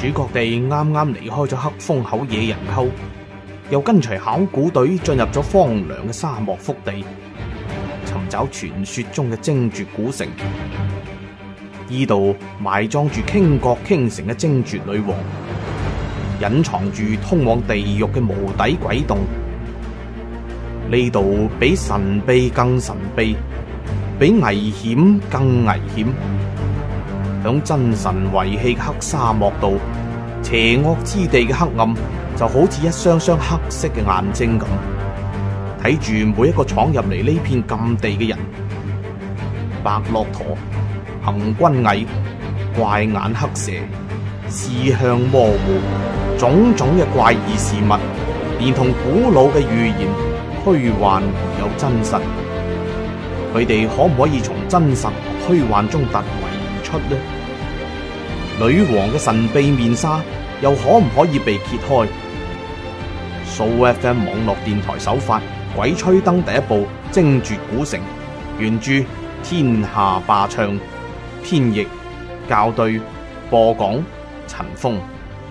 主角哋啱啱離開咗黑風口野人溝，又跟隨考古隊進入咗荒涼嘅沙漠腹地，尋找傳說中嘅精絕古城。呢度埋葬住傾國傾城嘅精絕女王，隱藏住通往地獄嘅無底鬼洞。呢度比神秘更神秘，比危險更危險。響真神遺棄嘅黑沙漠度，邪惡之地嘅黑暗就好似一雙雙黑色嘅眼睛咁，睇住每一個闖入嚟呢片禁地嘅人。白駱駝、行軍蟻、怪眼黑蛇、視向模糊，種種嘅怪異事物，連同古老嘅預言，虛幻而有真實。佢哋可唔可以從真實同虛幻中突圍而出呢？女王嘅神秘面紗又可唔可以被揭開？Sooo FM 網絡電台首發《鬼吹燈》第一部《精絕古城》，原著天下霸唱，編譯校對，播講陳峰。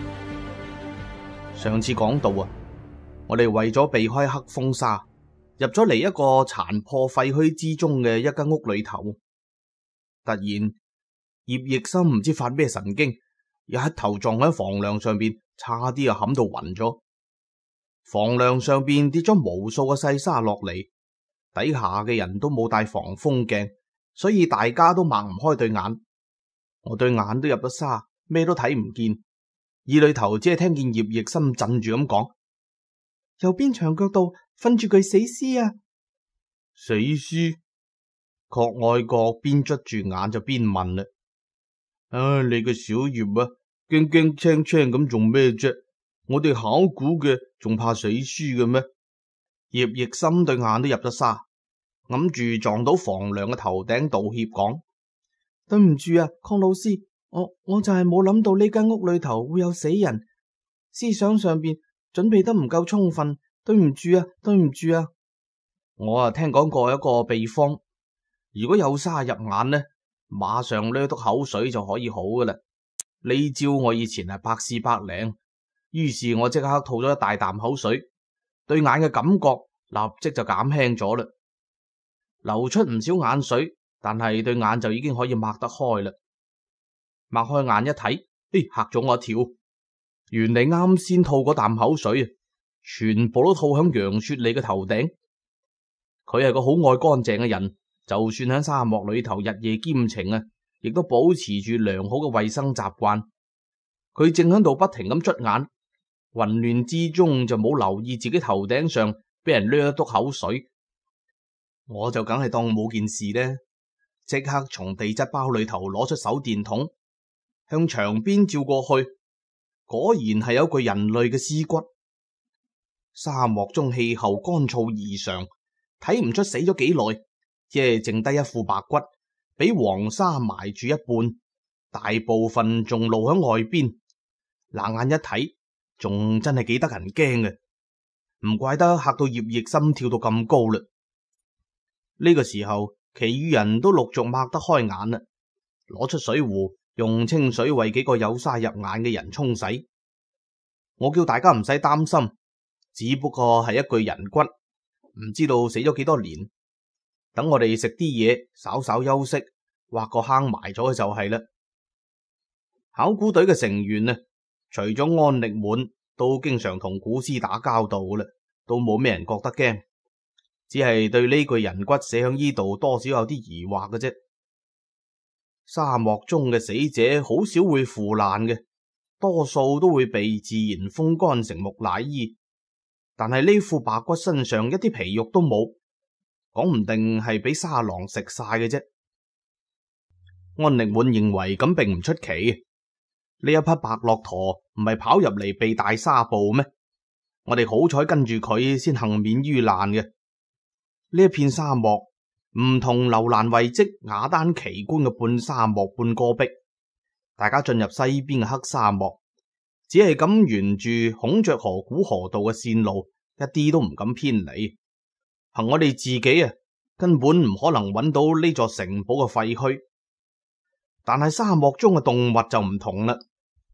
上次講到我哋為咗避開黑風沙，入咗嚟一個殘破廢墟之中嘅一間屋裏頭。突然葉奕森唔知發咩神經，一頭撞喺房梁上邊，差啲冚到暈咗。房梁上邊跌咗無數嘅細沙落嚟，底下嘅人都冇帶防風鏡，所以大家都擘唔開對眼。我對眼都入咗沙，咩都睇唔見。耳裏頭只係聽見葉奕森震住咁講：右邊牆腳度瞓住具死屍啊！死屍？郝愛國邊捽住眼就邊問啦：唉，你個小葉啊，驚驚青青咁做咩啫？我哋考古嘅仲怕死屍嘅咩？葉奕森對眼都入咗沙，揞住撞到房梁嘅頭頂道歉講：對唔住啊，郝老師，我就係冇諗到呢間屋裏頭會有死人，思想上邊準備得唔夠充分，對唔住啊，對唔住啊。我聽講過一個秘方，如果有沙入眼呢，馬上甩督口水就可以好噶啦。呢招我以前係百試百靈，於是我即刻吐咗一大啖口水，對眼嘅感覺立即就減輕咗啦，流出唔少眼水，但係對眼就已經可以擘得開啦。擘開眼一睇，嚇咗我一跳，原嚟啱先吐嗰啖口水全部都吐響楊雪莉嘅頭頂。佢係個好愛乾淨嘅人，就算喺沙漠裏頭日夜兼程亦都保持住良好嘅衛生習慣。佢正喺度不停咁捽眼，混亂之中就冇留意自己頭頂上俾人掠一督口水。我就梗係當冇件事呢，即刻從地質包裏頭攞出手電筒，向牆邊照過去，果然係有具人類嘅屍骨。沙漠中氣候乾燥異常，睇唔出死咗幾耐，即係剩低一副白骨，俾黃沙埋住一半，大部分仲露喺外邊。冷眼一睇，仲真係幾得人驚嘅，唔怪得嚇到葉奕心跳到咁高啦。呢個時候，其餘人都陸續擘得開眼啦，攞出水壺，用清水為幾個有沙入眼嘅人沖洗。我叫大家唔使擔心，只不過係一具人骨，唔知道死咗幾多年。等我哋食啲嘢，稍稍休息，挖個坑埋咗就係啦。考古隊嘅成員除咗安力滿，都經常同古屍打交道啦，都冇咩人覺得驚，只係對呢具人骨寫響呢度多少有啲疑惑嘅啫。沙漠中嘅死者好少會腐爛嘅，多數都會被自然風乾成木乃伊，但係呢副白骨身上一啲皮肉都冇，講唔定係俾沙狼食晒嘅啫。安力滿認為咁並唔出奇，呢一匹白駱駝唔係跑入嚟避大沙暴咩？我哋好彩跟住佢先幸免於難嘅。呢一片沙漠唔同樓蘭遺跡雅丹奇觀嘅半沙漠半戈壁，大家進入西邊嘅黑沙漠，只係咁沿住孔雀河古河道嘅線路，一啲都唔敢偏離。憑我哋自己根本唔可能揾到呢座城堡嘅廢墟。但係沙漠中嘅動物就唔同啦，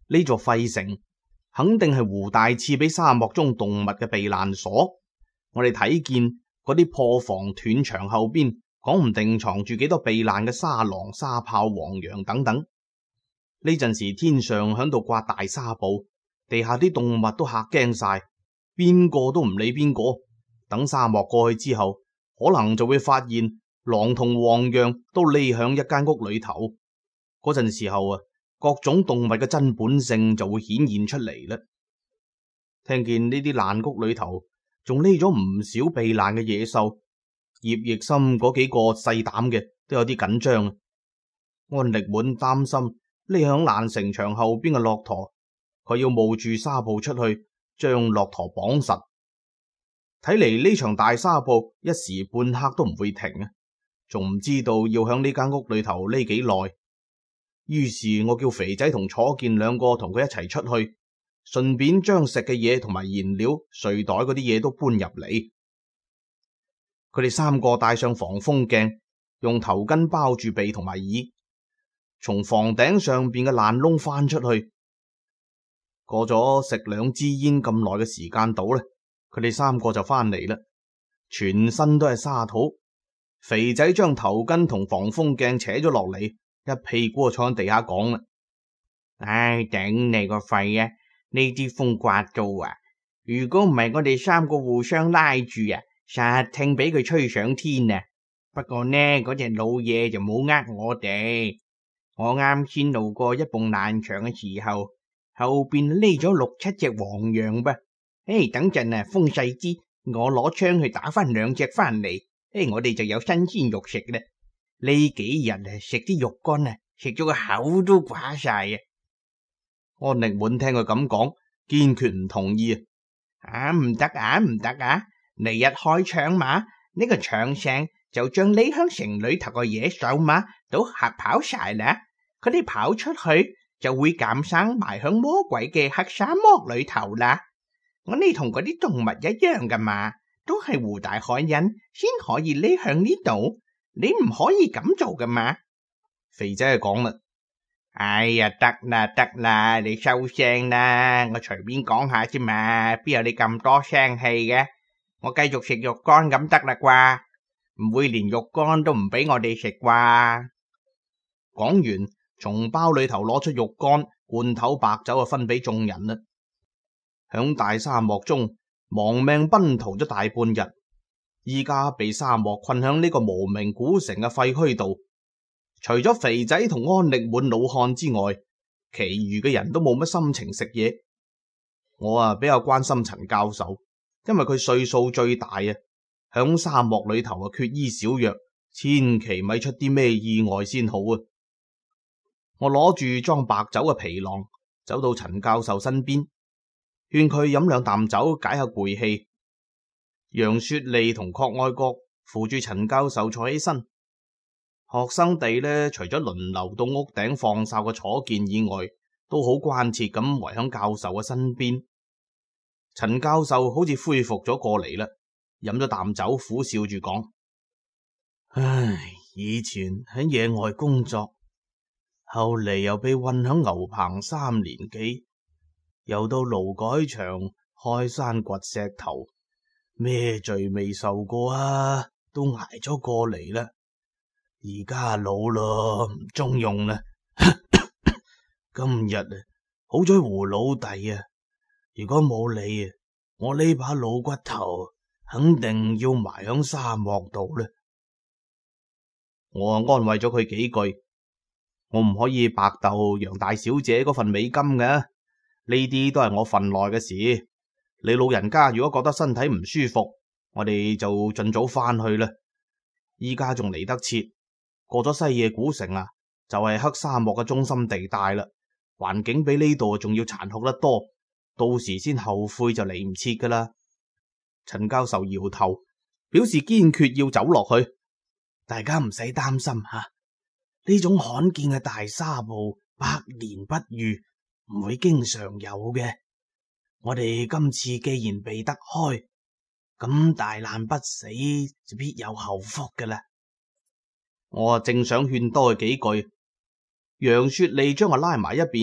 呢座廢城肯定係胡大賜俾沙漠中動物嘅避難所。我哋睇見嗰啲破房斷牆後邊，講唔定藏住幾多避難嘅沙狼、沙豹、黃羊等等。呢陣時天上響度颳大沙暴，地下啲動物都嚇驚晒，邊個都唔理邊個。等沙漠過去之後，可能就會發現狼同黃羊都匿響一間屋裏頭。嗰陣時候啊，各種動物嘅真本性就會顯現出嚟啦。聽見呢啲爛屋裏頭仲匿咗唔少避難嘅野獸，葉奕森嗰幾個細膽嘅都有啲緊張。安力滿擔心匿響爛城牆後邊嘅駱駝，佢要冒住沙暴出去將駱駝綁實。睇嚟呢場大沙暴一時半刻都唔會停啊，仲唔知道要響呢間屋裏頭匿幾耐。於是我叫肥仔同楚健兩個同佢一齊出去，順便將食嘅嘢同埋燃料、睡袋嗰啲嘢都搬入嚟。佢哋三個戴上防風鏡，用頭巾包住鼻同埋耳，從房頂上邊嘅爛窿翻出去。過咗食2支煙咁耐嘅時間到咧，佢哋三個就翻嚟啦，全身都係沙土。肥仔將頭巾同防風鏡扯咗落嚟，一屁股坐喺地下講啦：唉，頂你個肺啊！呢啲風刮到啊！如果唔係我哋三個互相拉住啊，實聽俾佢吹上天啊！不過呢，嗰隻老嘢就冇呃我哋。我啱先路過一埲爛牆嘅時候，後邊匿咗6、7隻黃羊噃。等陣啊，風細啲，我攞槍去打翻2隻翻嚟。我哋就有新鮮肉食啦。呢幾日啊，食啲肉乾啊，食咗個口都寡晒啊！安力滿聽佢咁講，堅決唔同意啊！唔得啊，唔得啊！你一開槍嘛，呢個槍聲就將你響城裏頭個野獸嘛都嚇跑晒啦。佢哋跑出去就會減生埋響魔鬼嘅黑沙漠裏頭啦。我哋同嗰啲動物一樣噶嘛，都係胡大海人先可以匿響呢度，你唔可以咁做噶嘛。肥仔就講啦：哎呀，得啦得啦，你收聲啦，我隨便講下啫嘛，邊有你咁多聲氣嘅？我繼續食肉乾咁得啦啩，唔會連肉乾都唔俾我哋食啩？講完，從包裏頭攞出肉乾、罐頭、白酒啊，分俾眾人啦。響大沙漠中亡命奔逃咗大半日，依家被沙漠困響呢個無名古城嘅廢墟度。除咗肥仔同安力滿老漢之外，其餘嘅人都冇乜心情食嘢。我比較關心陳教授，因為佢歲數最大啊，響沙漠裏頭啊缺醫少藥，千祈咪出啲咩意外先好啊！我攞住裝白酒嘅皮囊，走到陳教授身邊，勸佢飲2啖酒解下攰氣。楊雪莉同郝愛國扶住陳教授坐起身。學生哋呢，除咗輪流到屋頂放哨嘅楚健以外，都好關切咁圍響教授嘅身邊。陳教授好似恢復咗過嚟啦，飲咗啖酒，苦笑住講：唉，以前喺野外工作，後嚟又被困響牛棚3年幾，又到勞改場開山掘石頭，咩罪未受過啊，都挨咗過嚟啦。而家老咯，唔中用啦。今日啊，好彩胡老弟啊，如果冇你啊，我呢把老骨頭肯定要埋響沙漠度啦。我安慰咗佢幾句，我唔可以白鬥楊大小姐嗰份美金嘅，呢啲都係我份內嘅事。你老人家如果覺得身體唔舒服，我哋就盡早翻去啦。依家仲嚟得切。過咗西野古城啊，就係黑沙漠嘅中心地帶啦，環境比呢度仲要殘酷得多，到時先後悔就嚟唔切噶啦。陳教授搖頭，表示堅決要走落去。大家唔使擔心吓，呢種罕見嘅大沙暴百年不遇，唔會經常有嘅。我哋今次既然避得開，咁大難不死就必有後福噶啦。我正想勸多佢幾句，楊雪莉將我拉埋一邊，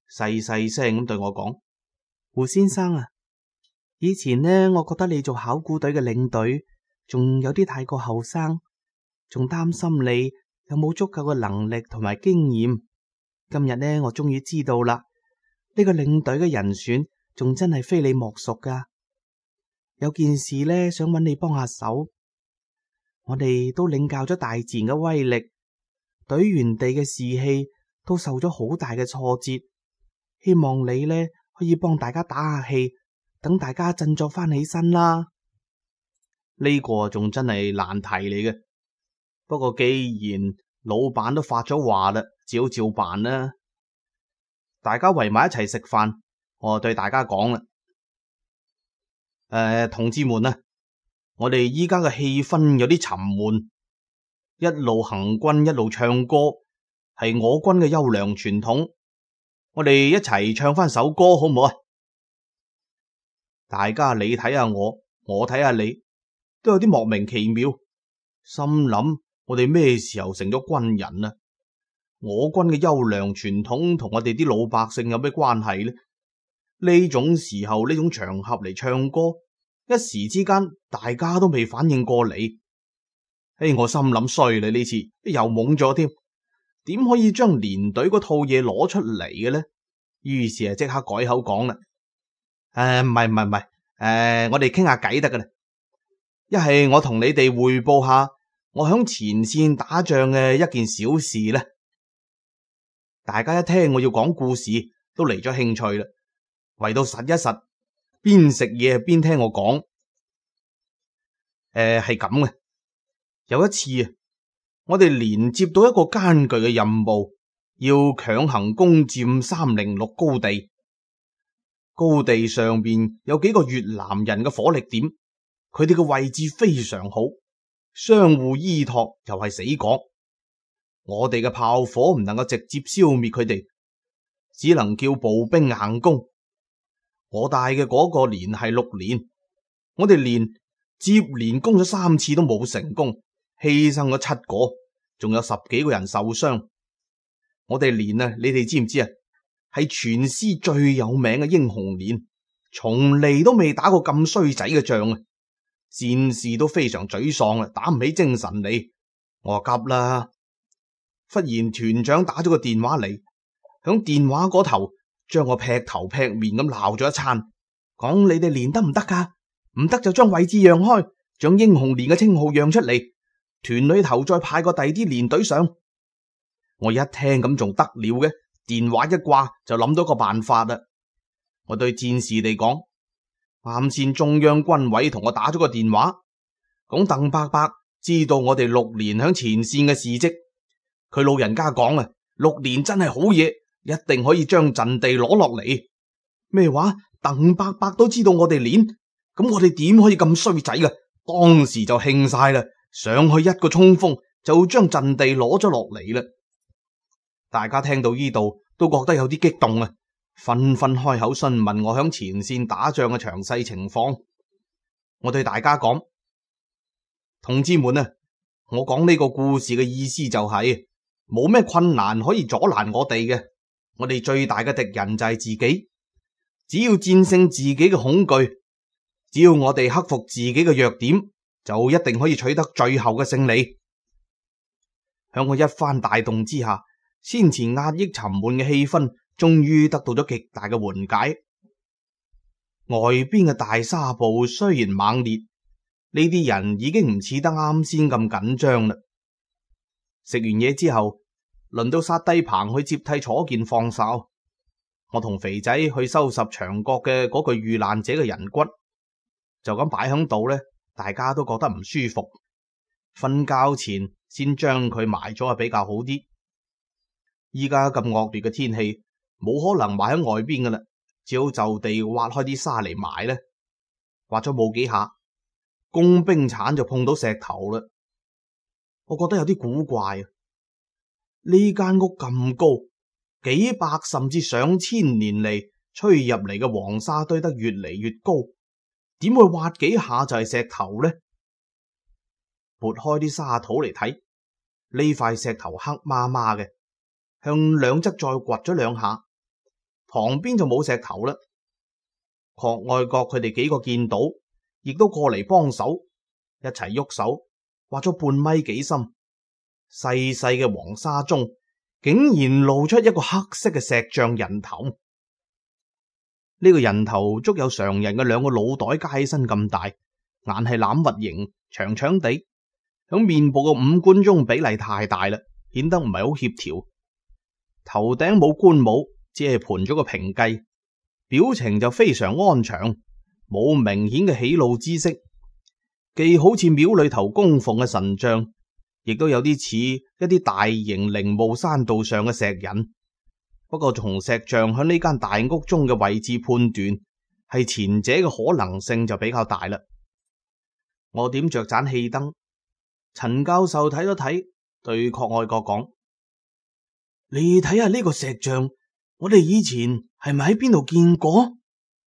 細細聲咁對我講：胡先生啊，以前呢，我覺得你做考古隊嘅領隊仲有啲太過後生，仲擔心你有冇足夠嘅能力同埋經驗。今日呢，我終於知道啦，呢個領隊嘅人選仲真係非你莫屬噶。有件事呢，想揾你幫下手。我哋都領教咗大自然嘅威力，隊員哋嘅士氣都受咗好大嘅挫折。希望你呢可以幫大家打下氣，等大家振作翻起身啦。呢個仲真係難題嚟嘅。不過既然老闆都發咗話啦，只好照辦啦。大家圍埋一齊食飯，我對大家講啦，同志們啊，我哋依家嘅氣氛有啲沉悶，一路行軍一路唱歌係我軍嘅優良傳統，我哋一齊唱翻首歌好唔好啊？大家你睇下我，我睇下你，都有啲莫名其妙，心諗我哋咩時候成咗軍人啊？我軍嘅優良傳統同我哋啲老百姓有咩關係呢？呢種時候呢種場合嚟唱歌，一時之間大家都未反應過嚟。我心諗衰啦，呢次又懵咗添，點可以將連隊嗰套嘢攞出嚟嘅呢？於是啊即刻改口講啦，唔係，我哋傾下偈得噶啦。一係我同你哋匯報下我響前線打仗嘅一件小事呢。大家一聽我要講故事，都嚟咗興趣啦。圍到實一實，邊食嘢邊聽我講。係咁嘅。有一次啊，我哋連接到一個艱巨嘅任務，要強行攻佔306高地。高地上邊有幾個越南人嘅火力點，佢哋嘅位置非常好，相互依託，又係死角。我哋嘅炮火唔能夠直接消滅佢哋，只能叫步兵硬攻。我帶嘅嗰個連係6連，我哋接連攻咗3次都冇成功，犧牲咗7個，仲有10幾個人受傷。我哋連啊，你哋知唔知啊？係全師最有名嘅英雄連，從嚟都未打過咁衰仔嘅仗啊！戰士都非常沮喪啊，打唔起精神嚟。我話急啦！忽然團長打咗個電話嚟，響電話嗰頭將我劈頭劈面咁鬧咗一餐，講你哋連得唔得噶？唔得就將位置讓開，將英雄連嘅稱號讓出嚟，團裏頭再派個第啲連隊上。我一聽咁仲得了嘅，電話一掛就諗到個辦法啦。我對戰士哋講，啱先中央軍委同我打咗個電話，講鄧伯伯知道我哋6連響前線嘅事跡。佢老人家講啊，6連真係好嘢，一定可以將陣地攞落嚟。咩話？鄧伯伯都知道我哋連，咁我哋點可以咁衰仔噶？當時就興晒啦，上去一個衝鋒就將陣地攞咗落嚟啦。大家聽到呢度都覺得有啲激動啊，紛紛開口詢問我響前線打仗嘅詳細情況。我對大家講，同志們啊，我講呢個故事嘅意思就係冇咩困難可以阻攔我哋嘅，我哋最大嘅敵人就係自己。只要戰勝自己嘅恐懼，只要我哋克服自己嘅弱點，就一定可以取得最後嘅勝利。響我一番帶動之下，先前壓抑沉悶嘅氣氛終於得到咗極大嘅緩解。外邊嘅大沙暴雖然猛烈，呢啲人已經唔似得啱先咁緊張啦。食完嘢之後，輪到殺低棚去接替楚健放哨。我同肥仔去收拾牆角嘅嗰具遇難者嘅人骨，就咁擺喺度呢，大家都覺得唔舒服。瞓覺前先將佢埋咗係比較好啲。依家咁惡劣嘅天氣，冇可能埋喺外邊噶啦，只好就地挖開啲沙嚟埋呢。挖咗冇幾下，工兵鏟就碰到石頭啦。我覺得有啲古怪啊！呢間屋咁高，幾百甚至上千年嚟吹入嚟嘅黃沙堆得越嚟越高，點會挖幾下就係石頭呢？撥開啲沙土嚟睇，呢塊石頭黑麻麻嘅，向兩側再掘咗2下， 旁邊就冇石頭啦。郝愛國佢哋幾個見到，亦都過嚟幫手，一齊喐手挖咗半米幾深，細細嘅黃沙中竟然露出一個黑色嘅石像人頭。呢個人頭足有常人嘅兩個腦袋加起身咁大，眼係欖核形，長長地，響面部嘅五官中比例太大啦，顯得唔係好協調。頭頂冇冠帽，只係盤咗個平髻，表情就非常安詳，冇明顯嘅喜怒之色，既好似廟裏頭供奉嘅神像，亦都有啲似一啲大型陵墓山道上嘅石人。不過從石像喺呢間大屋中嘅位置判斷，係前者嘅可能性就比較大啦。我點着盞氣燈，陳教授睇咗睇，對郝愛國講：你睇下呢個石像，我哋以前係咪喺邊度見過？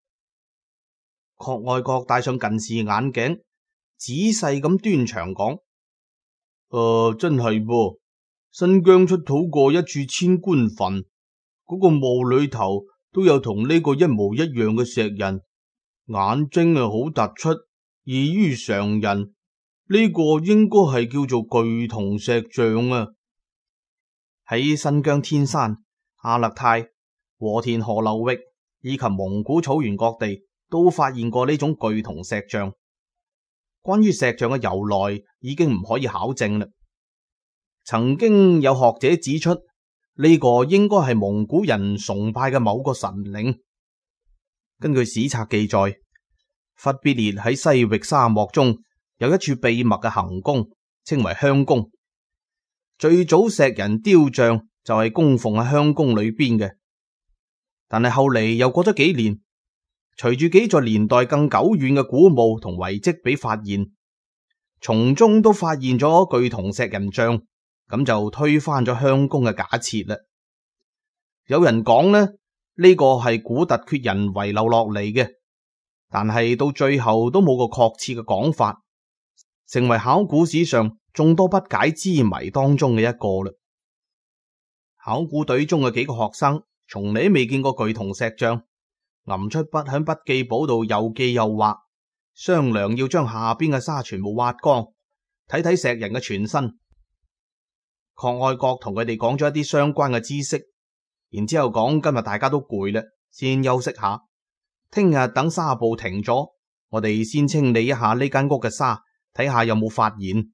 郝愛國戴上近視眼鏡，仔細咁端詳講：真係噃，新疆出土過一處千官墳，嗰個墓裏頭都有同呢個一模一樣嘅石人，眼睛好突出，異於常人。呢個應該係叫做巨銅石像啊！喺新疆天山、阿勒泰、和田河流域以及蒙古草原各地都發現過呢種巨銅石像。關於石像嘅由來已經唔可以考證啦。曾經有學者指出，呢個應該係蒙古人崇拜嘅某個神靈。根據史冊記載，忽必烈喺西域沙漠中有一處秘密嘅行宮，稱為香宮。最早石人雕像就係供奉喺香宮裏邊嘅，但係後嚟又過咗幾年，隨住幾座年代更久遠嘅古墓同遺跡被發現，從中都發現咗巨銅石人像，咁就推翻咗香宮嘅假設啦。有人講呢，呢個係古突厥人遺留落嚟嘅，但係到最後都冇個確切嘅講法，成為考古史上眾多不解之謎當中嘅一個啦。考古隊中嘅幾個學生從嚟未見過巨銅石像，揞出筆喺筆記簿度又記又畫，商量要將下邊嘅沙全部挖光，睇睇石人嘅全身。郝愛國同佢哋講咗一啲相關嘅知識，然之後講今日大家都攰啦，先休息下，聽日等沙暴停咗，我哋先清理一下呢間屋嘅沙，睇下有冇發現。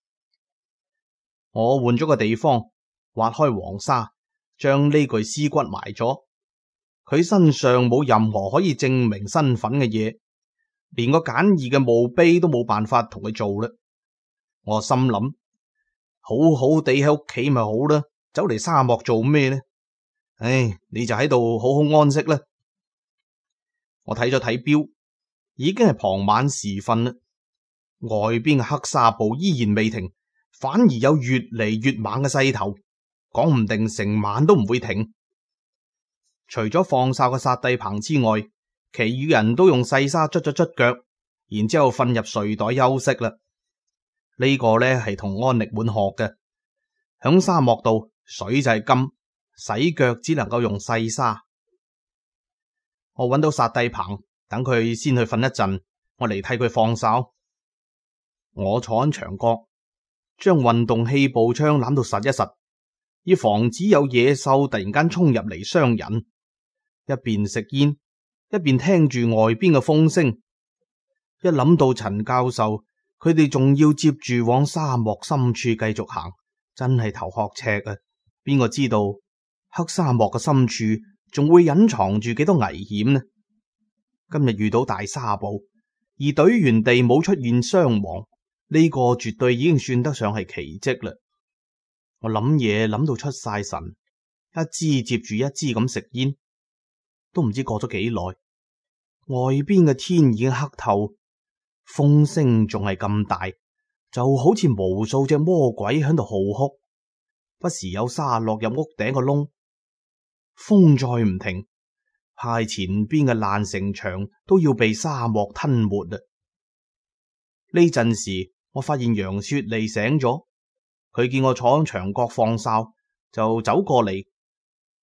我換咗個地方，挖開黃沙，將呢具屍骨埋咗。佢身上冇任何可以證明身份嘅嘢，連個簡易嘅墓碑都冇辦法同佢做啦。我心諗，好好地喺屋企咪好啦，走嚟沙漠做咩呢？唉，你就喺度好好安息啦。我睇咗睇錶，已經係傍晚時分啦。外邊嘅黑沙暴依然未停，反而有越嚟越猛嘅勢頭，講唔定成晚都唔會停。除咗放哨嘅薩帝彭之外，其餘人都用細沙捽咗捽腳，然之後瞓入睡袋休息啦。呢個呢係同安力滿學嘅。響沙漠度，水就係金，洗腳只能夠用細沙。我揾到薩帝彭，等佢先去瞓一陣，我嚟替佢放哨。我坐喺牆角，將運動器步槍攬到實一實，以防止有野獸突然間衝入嚟傷人。一邊食煙，一邊聽住外邊嘅風聲。一諗到陳教授佢哋仲要接住往沙漠深處繼續行，真係頭殼赤啊！邊個知道黑沙漠嘅深處仲會隱藏住幾多危險呢？今日遇到大沙暴，而隊員地冇出現傷亡，呢個絕對已經算得上係奇蹟啦。我諗嘢諗到出晒神，一支接住一支咁食煙，都唔知過咗幾耐，外邊嘅天已經黑透，風聲仲係咁大，就好似無數隻魔鬼喺度號哭，不時有沙落入屋頂個窿。風再唔停，派前邊嘅爛城牆都要被沙漠吞沒啦。呢陣時，我發現楊雪莉醒咗，佢見我坐喺牆角放哨，就走過嚟，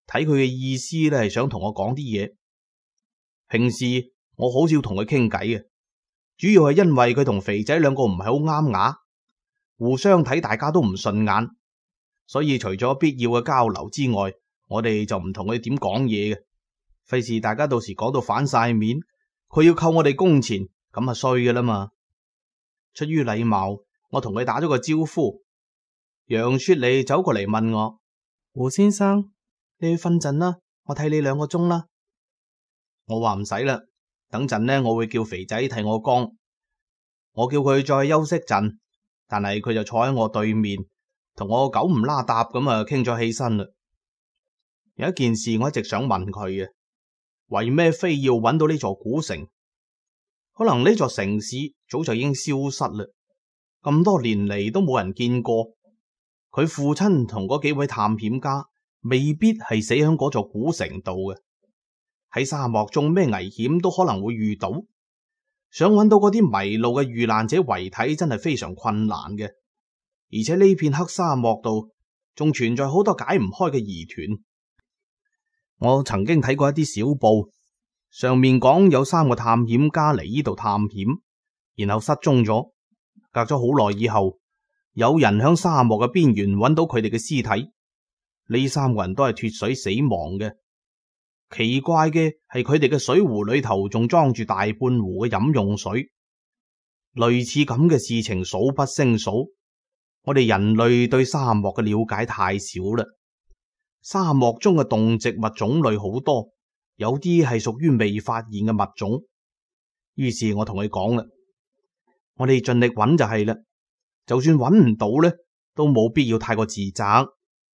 睇佢嘅意思咧係想同我講啲嘢。平時我好少同佢傾偈嘅，主要係因為佢同肥仔兩個唔係好啱牙，互相睇大家都唔順眼，所以除咗必要嘅交流之外，我哋就唔同佢點講嘢嘅，費事大家到時講到反晒面，佢要扣我哋工錢，咁啊衰㗎啦嘛。出於禮貌，我同佢打咗個招呼。楊雪莉走過嚟問我：胡先生，你去瞓陣啦，我睇你2個鐘啦。我話唔使啦，等陣呢我會叫肥仔替我光。我叫佢再休息陣，但係佢就坐喺我對面，同我九唔拉搭咁啊傾咗起身啦。有一件事我一直想問佢嘅，為咩非要揾到呢座古城？可能呢座城市早就已經消失啦，咁多年嚟都冇人見過。佢父親同嗰幾位探險家未必係死喺嗰座古城度嘅，喺沙漠中咩危險都可能會遇到。想揾到嗰啲迷路嘅遇難者遺體真係非常困難嘅，而且呢片黑沙漠度仲存在好多解唔開嘅疑團。我曾經睇過一啲小報，上面講有3個探險家嚟呢度探險，然後失蹤咗。隔咗好耐以後，有人響沙漠嘅邊緣揾到佢哋嘅屍體。呢3個人都係脫水死亡嘅。奇怪嘅係佢哋嘅水壺裏頭仲裝住大半壺嘅飲用水。類似咁嘅事情數不勝數。我哋人類對沙漠嘅了解太少啦。沙漠中嘅動植物種類好多，有啲係屬於未發現嘅物種。於是我同佢講啦，我哋盡力揾就係啦，就算揾唔到呢，都冇必要太過自責。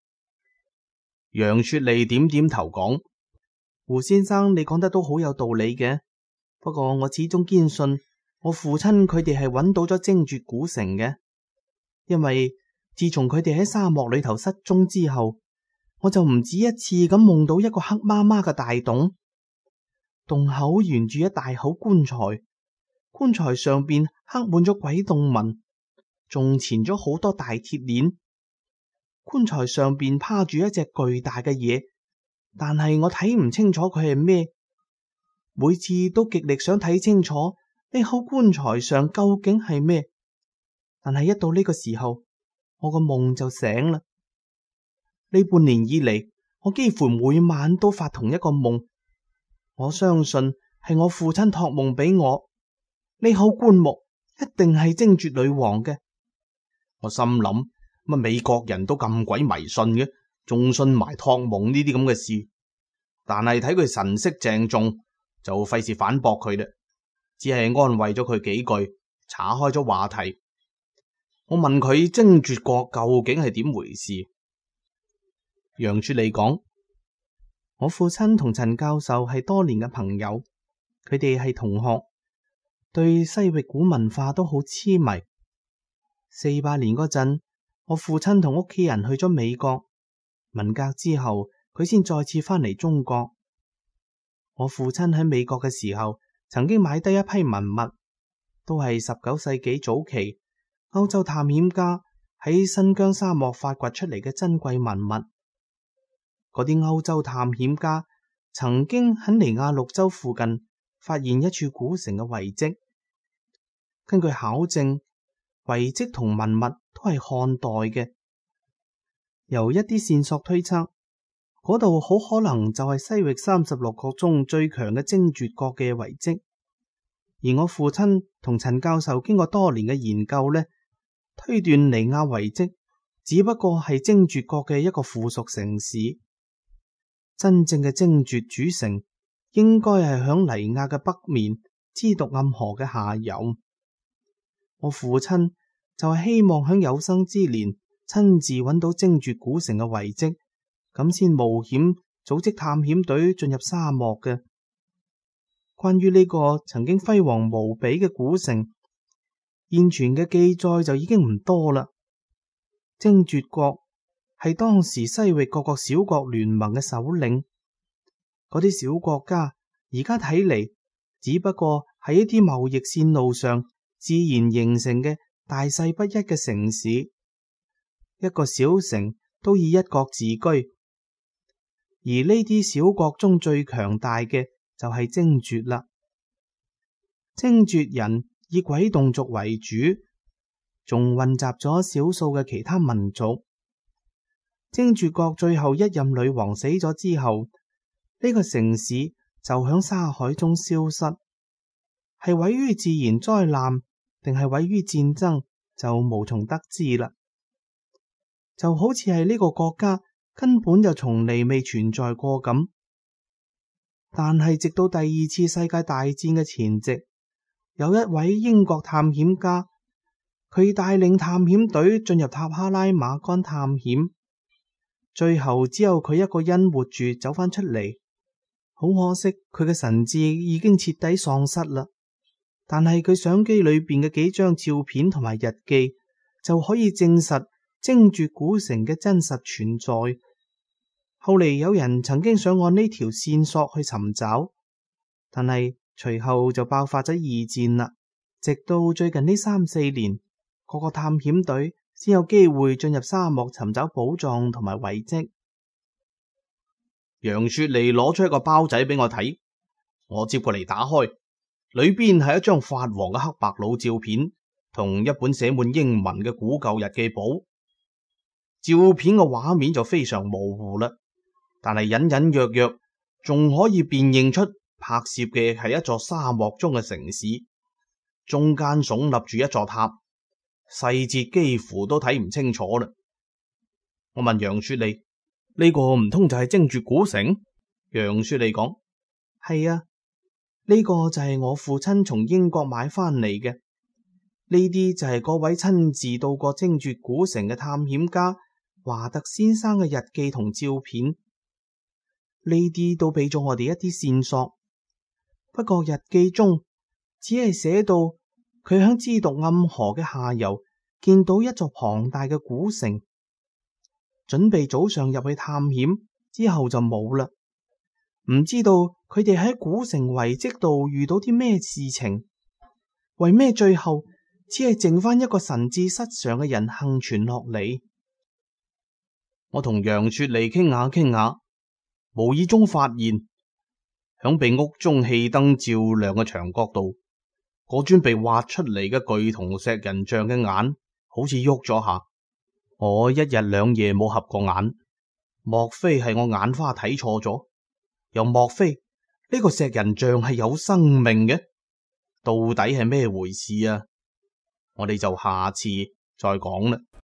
楊雪莉點點頭講：胡先生，你講得都好有道理嘅。不過我始終堅信我父親佢哋係揾到咗精絕古城嘅，因為自從佢哋喺沙漠裏頭失蹤之後，我就唔止一次咁夢到一個黑麻麻嘅大洞，洞口沿住一大口棺材，棺材上邊刻滿咗鬼洞紋，仲纏咗好多大鐵鏈。棺材上邊趴住一隻巨大嘅嘢，但係我睇唔清楚佢係咩。每次都極力想睇清楚呢口棺材上究竟係咩，但係一到呢個時候，我個夢就醒啦。呢半年以嚟，我幾乎每晚都發同一個夢。我相信係我父親託夢俾我，呢口棺木一定係精絕女王嘅。我心諗，乜美國人都咁鬼迷信嘅，仲信埋託夢呢啲咁嘅事。但係睇佢神色鄭重，就費事反駁佢啦，只係安慰咗佢幾句，岔開咗話題。我問佢精絕國究竟係點回事？楊雪莉講：我父親同陳教授係多年嘅朋友，佢哋係同學，對西域古文化都好痴迷。48年嗰陣，我父親同屋企人去咗美國，文革之後佢先再次翻嚟中國。我父親喺美國嘅時候，曾經買低一批文物，都係19世紀早期歐洲探險家喺新疆沙漠發掘出嚟嘅珍貴文物。嗰啲歐洲探險家曾經喺尼亞綠洲附近發現一處古城嘅遺跡。根據考證，遺跡同文物都係漢代嘅。由一啲線索推測，嗰度好可能就係西域36國中最強嘅精絕國嘅遺跡。而我父親同陳教授經過多年嘅研究呢，推斷尼亞遺跡只不過係精絕國嘅一個附屬城市。真正嘅精絕主城應該係響尼亞嘅北面，支督暗河嘅下游。我父親就係希望響有生之年親自揾到精絕古城嘅遺跡，咁先冒險組織探險隊進入沙漠嘅。關於呢個曾經輝煌無比嘅古城，現存嘅記載就已經唔多啦。精絕國係當時西域各個小國聯盟嘅首領，嗰啲小國家而家睇嚟，只不過係一啲貿易線路上自然形成嘅大細不一嘅城市，一個小城都以一國自居。 而呢啲小國中最強大嘅就係精絕啦。精絕人以鬼洞族為主，仲混雜咗少數嘅其他民族。精絕國最後一任女王死咗之後，呢個城市就響沙海中消失，係毀於自然災難定係毀於戰爭就無從得知啦。就好似係呢個國家根本就從嚟未存在過咁。但係直到第二次世界大戰嘅前夕，有一位英國探險家，佢帶領探險隊進入塔克拉瑪干探險，最後只有佢一個人活住走返出嚟。好可惜，佢嘅神智已經徹底喪失啦。但係佢相機裏邊嘅幾張照片同埋日記就可以證實精絕古城嘅真實存在。後嚟有人曾經想按呢條線索去尋找，但係隨後就爆發咗二戰啦。直到最近呢3-4年，各個探險隊先有機會進入沙漠尋找寶藏同埋遺跡。楊雪莉攞出一個包仔俾我睇，我接過嚟打開，裏邊係一張發黃嘅黑白老照片，同一本寫滿英文嘅古舊日記簿。照片嘅畫面就非常模糊啦，但係隱隱約約仲可以辨認出拍攝嘅係一座沙漠中嘅城市，中間聳立住一座塔，細節幾乎都睇唔清楚啦。我問楊雪莉：呢個唔通就係精絕古城？楊雪莉講：係啊，呢個就係我父親從英國買翻嚟嘅。呢啲就係嗰位親自到過精絕古城嘅探險家華特先生嘅日記同照片，呢啲都俾咗我哋一啲線索。不過日記中只係寫到佢響支督暗河嘅下游見到一座龐大嘅古城，準備早上入去探險，之後就冇啦。唔知道佢哋喺古城遺跡度遇到啲咩事情，為咩最後只係剩翻一個神智失常嘅人幸存落嚟？我同楊雪莉傾下傾下，無意中發現響被屋中氣燈照亮嘅牆角度，嗰尊被挖出嚟嘅巨銅石人像嘅眼好似喐咗下。我一日兩夜冇合過眼，莫非係我眼花睇錯咗？又莫非呢個石人像係有生命嘅？到底係咩回事啊？我哋就下次再講啦。